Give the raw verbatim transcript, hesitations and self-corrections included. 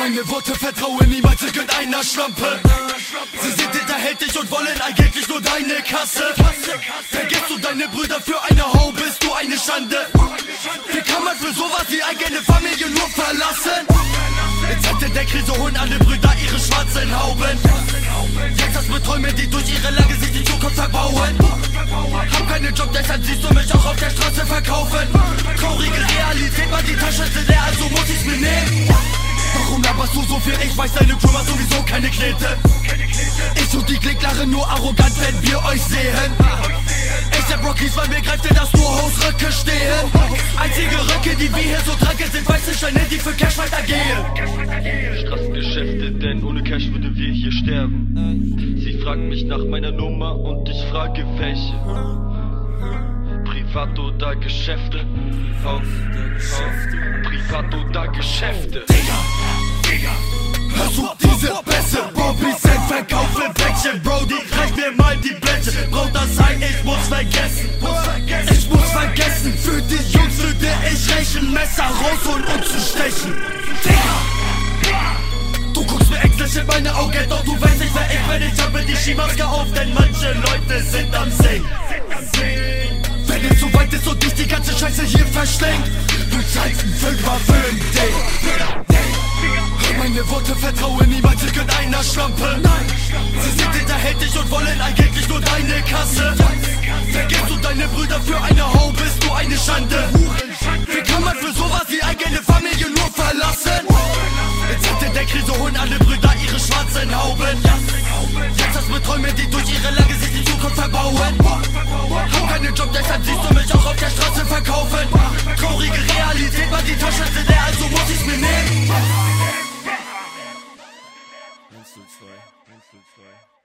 Meine Worte vertraue niemals irgendeiner Schlampe. Sie sind hinterhältig und wollen eigentlich nur deine Kasse. Vergisst du deine Brüder für eine Hau, bist du eine Schande. Wie kann man für sowas die eigene Familie nur verlassen? In Zeiten der Krise holen alle Brüder ihre schwarzen Hauben. Jetzt das mit Träumen, die durch ihre Lage sich die Zukunft verbauen. Hab keinen Job, deshalb siehst du mich auch auf der Straße verkaufen. Traurige Realität, man die Tasche ist leer, also muss ich's mir nehmen. Warum laberst du so viel? Ich weiß, deine Crew hat sowieso keine Knete. Ich und die Klicklare nur arrogant, wenn wir euch sehen. Ich hab Rockies, weil mir greift ihr das nur Hausröcke stehen. Einzige Röcke, die wir hier so tragen, sind weiße Scheine, die für Cash weitergehen. Straßengeschäfte, denn ohne Cash würden wir hier sterben. Sie fragen mich nach meiner Nummer und ich frage welche. Privat oder Geschäfte? Oh, oh. Privat oder Geschäfte? Digga, Digga, hörst du diese Bässe? Bobby Cent verkaufe Päckchen, Brody, reich mir mal die Bleche. Braucht das ein, ich muss vergessen. Ich muss vergessen, für die Jungs würde ich rächen, Messer rausholen und zu stechen. Digga, du guckst mir ängstlich in meine Augen, doch du weißt nicht, wer ich bin. Ich habe die Skimaske auf, denn manche Leute sind am Singen. Wenn es so weit ist und dich die ganze Scheiße hier verschlingt, du zahlst ein Fünfer für ein Ding. Meine Worte vertraue niemals irgendeiner Schlampe. Sie sind hinterhältig und wollen eigentlich nur deine Kasse. Vergisst du deine Brüder für eine Hau, bist du eine Schande. Wie kann man für sowas die eigene Familie nur verlassen? In Zeiten der Krise holen alle Brüder ihre schwarzen Hauben. Jetzt das mit Träumen, die durch ihre Lage sich die Zukunft verbauen. Hab keinen Job, deshalb siehst du mich auch auf der Straße verkaufen. Traurige Realität, man die Tasche ist leer, also muss ich's mir nehmen. eins zu zwei, eins zu zwei.